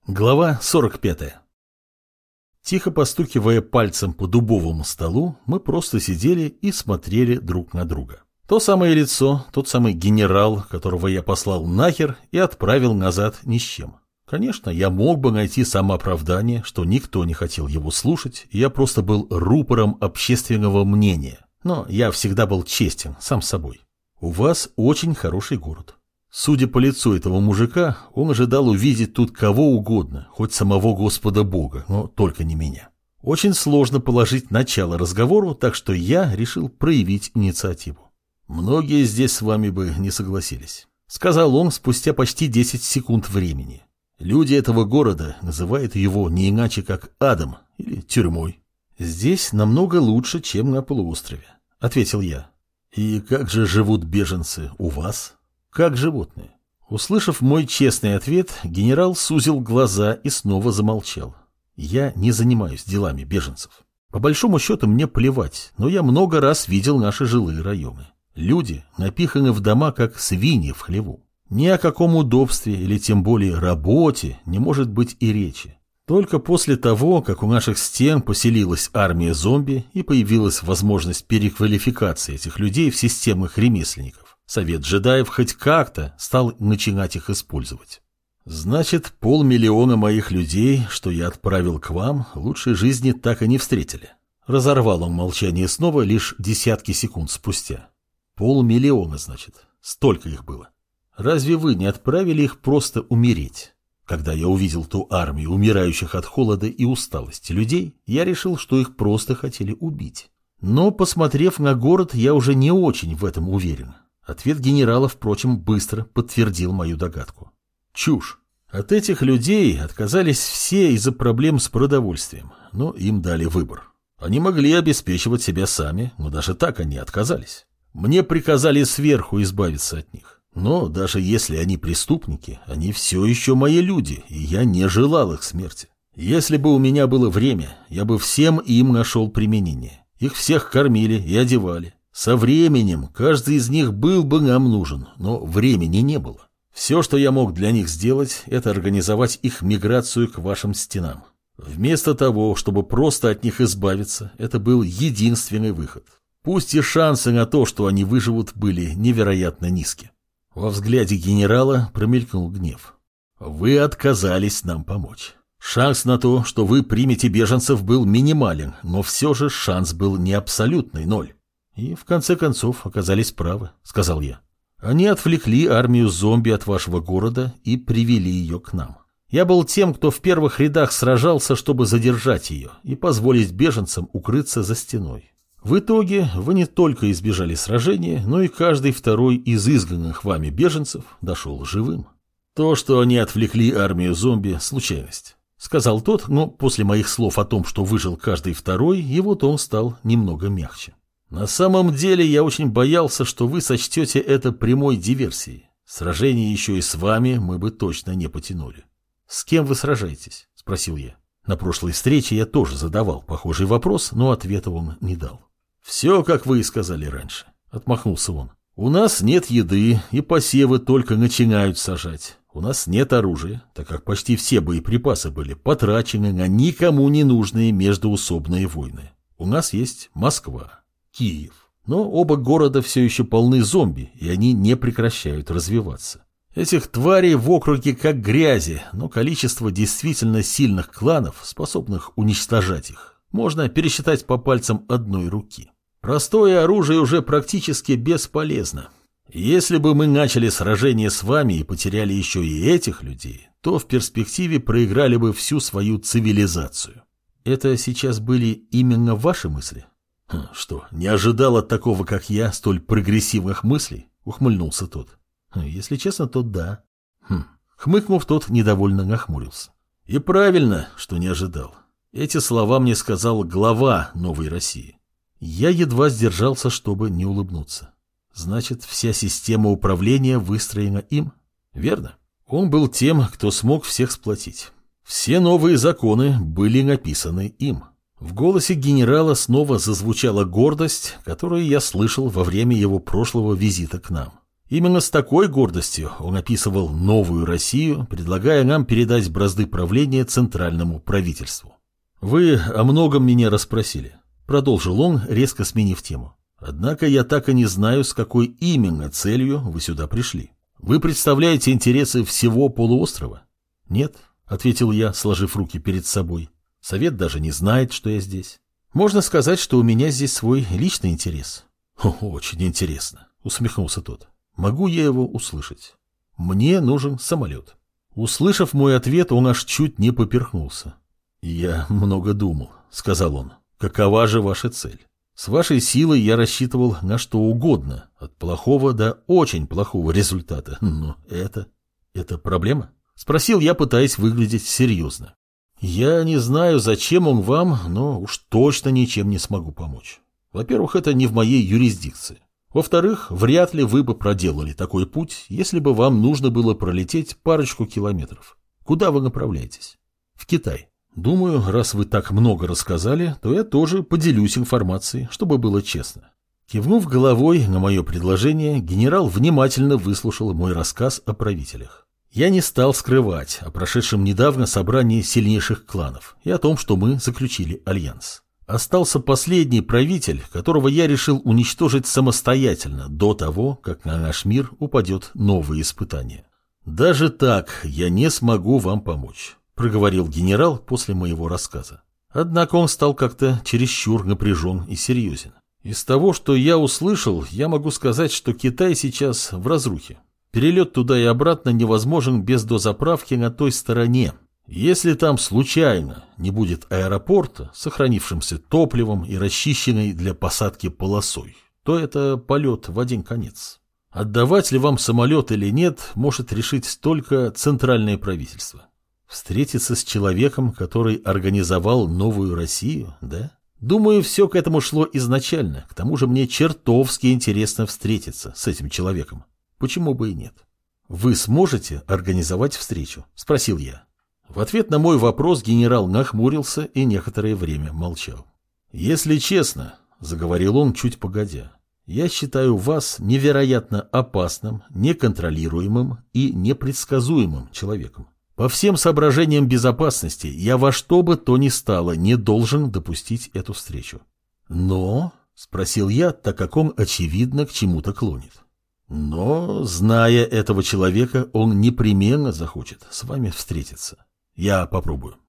Глава 45. Тихо постукивая пальцем по дубовому столу, мы просто сидели и смотрели друг на друга. То самое лицо, тот самый генерал, которого я послал нахер и отправил назад ни с чем. Конечно, я мог бы найти самооправдание, что никто не хотел его слушать, и я просто был рупором общественного мнения. Но я всегда был честен сам с собой. У вас очень хороший город. Судя по лицу этого мужика, он ожидал увидеть тут кого угодно, хоть самого Господа Бога, но только не меня. Очень сложно положить начало разговору, так что я решил проявить инициативу. «Многие здесь с вами бы не согласились», — сказал он спустя почти 10 секунд времени. «Люди этого города называют его не иначе, как адом или тюрьмой». «Здесь намного лучше, чем на полуострове», — ответил я. «И как же живут беженцы у вас?» «Как животные». Услышав мой честный ответ, генерал сузил глаза и снова замолчал. «Я не занимаюсь делами беженцев. По большому счету мне плевать, но я много раз видел наши жилые районы. Люди напиханы в дома, как свиньи в хлеву. Ни о каком удобстве или тем более работе не может быть и речи. Только после того, как у наших стен поселилась армия зомби и появилась возможность переквалификации этих людей в системных ремесленников, Совет джедаев хоть как-то стал начинать их использовать. Значит, 500 000 моих людей, что я отправил к вам, лучшей жизни так и не встретили. Разорвал он молчание снова лишь десятки секунд спустя. 500 000, значит. Столько их было. Разве вы не отправили их просто умереть? Когда я увидел ту армию умирающих от холода и усталости людей, я решил, что их просто хотели убить. Но, посмотрев на город, я уже не очень в этом уверен. Ответ генерала, впрочем, быстро подтвердил мою догадку. Чушь. От этих людей отказались все из-за проблем с продовольствием, но им дали выбор. Они могли обеспечивать себя сами, но даже так они отказались. Мне приказали сверху избавиться от них. Но даже если они преступники, они все еще мои люди, и я не желал их смерти. Если бы у меня было время, я бы всем им нашел применение. Их всех кормили и одевали. Со временем каждый из них был бы нам нужен, но времени не было. Все, что я мог для них сделать, это организовать их миграцию к вашим стенам. Вместо того, чтобы просто от них избавиться, это был единственный выход. Пусть и шансы на то, что они выживут, были невероятно низки. Во взгляде генерала промелькнул гнев. Вы отказались нам помочь. Шанс на то, что вы примете беженцев, был минимален, но все же шанс был не абсолютный, 0. И в конце концов оказались правы, сказал я. Они отвлекли армию зомби от вашего города и привели ее к нам. Я был тем, кто в первых рядах сражался, чтобы задержать ее и позволить беженцам укрыться за стеной. В итоге вы не только избежали сражения, но и каждый второй из изгнанных вами беженцев дошел живым. То, что они отвлекли армию зомби, случайность, сказал тот, но после моих слов о том, что выжил каждый второй, его тон стал немного мягче. На самом деле я очень боялся, что вы сочтете это прямой диверсией. Сражение еще и с вами мы бы точно не потянули. С кем вы сражаетесь? Спросил я. На прошлой встрече я тоже задавал похожий вопрос, но ответа он не дал. Все, как вы и сказали раньше, отмахнулся он. У нас нет еды, и посевы только начинают сажать. У нас нет оружия, так как почти все боеприпасы были потрачены на никому не нужные междоусобные войны. У нас есть Москва, Киев. Но оба города все еще полны зомби, и они не прекращают развиваться. Этих тварей в округе как грязи, но количество действительно сильных кланов, способных уничтожать их, можно пересчитать по пальцам одной руки. Простое оружие уже практически бесполезно. Если бы мы начали сражение с вами и потеряли еще и этих людей, то в перспективе проиграли бы всю свою цивилизацию. Это сейчас были именно ваши мысли? Что, не ожидал от такого, как я, столь прогрессивных мыслей? Ухмыльнулся тот. Если честно, то да. Хмыкнув, тот недовольно нахмурился. И правильно, что не ожидал. Эти слова мне сказал глава Новой России. Я едва сдержался, чтобы не улыбнуться. Значит, вся система управления выстроена им? Верно. Он был тем, кто смог всех сплотить. Все новые законы были написаны им. В голосе генерала снова зазвучала гордость, которую я слышал во время его прошлого визита к нам. Именно с такой гордостью он описывал новую Россию, предлагая нам передать бразды правления центральному правительству. «Вы о многом меня расспросили», — продолжил он, резко сменив тему. «Однако я так и не знаю, с какой именно целью вы сюда пришли. Вы представляете интересы всего полуострова?» «Нет», — ответил я, сложив руки перед собой. «Совет даже не знает, что я здесь. Можно сказать, что у меня здесь свой личный интерес». «Очень интересно», — усмехнулся тот. «Могу я его услышать? Мне нужен самолет». Услышав мой ответ, он аж чуть не поперхнулся. «Я много думал», — сказал он. «Какова же ваша цель? С вашей силой я рассчитывал на что угодно, от плохого до очень плохого результата. Но это проблема?» — спросил я, пытаясь выглядеть серьезно. «Я не знаю, зачем он вам, но уж точно ничем не смогу помочь. Во-первых, это не в моей юрисдикции. Во-вторых, вряд ли вы бы проделали такой путь, если бы вам нужно было пролететь парочку километров. Куда вы направляетесь?» «В Китай. Думаю, раз вы так много рассказали, то я тоже поделюсь информацией, чтобы было честно». Кивнув головой на мое предложение, генерал внимательно выслушал мой рассказ о правителях. Я не стал скрывать о прошедшем недавно собрании сильнейших кланов и о том, что мы заключили альянс. Остался последний правитель, которого я решил уничтожить самостоятельно до того, как на наш мир упадет новое испытание. «Даже так я не смогу вам помочь», — проговорил генерал после моего рассказа. Однако он стал как-то чересчур напряжен и серьезен. Из того, что я услышал, я могу сказать, что Китай сейчас в разрухе. Перелет туда и обратно невозможен без дозаправки на той стороне. Если там случайно не будет аэропорта, сохранившимся топливом и расчищенной для посадки полосой, то это полет в один конец. Отдавать ли вам самолет или нет, может решить только центральное правительство. Встретиться с человеком, который организовал новую Россию, да? Думаю, все к этому шло изначально. К тому же мне чертовски интересно встретиться с этим человеком. Почему бы и нет? «Вы сможете организовать встречу?» – спросил я. В ответ на мой вопрос генерал нахмурился и некоторое время молчал. «Если честно», — заговорил он чуть погодя, — «я считаю вас невероятно опасным, неконтролируемым и непредсказуемым человеком. По всем соображениям безопасности я во что бы то ни стало не должен допустить эту встречу». «Но?» — спросил я, так как он, очевидно, к чему-то клонит. «Но, зная этого человека, он непременно захочет с вами встретиться. Я попробую».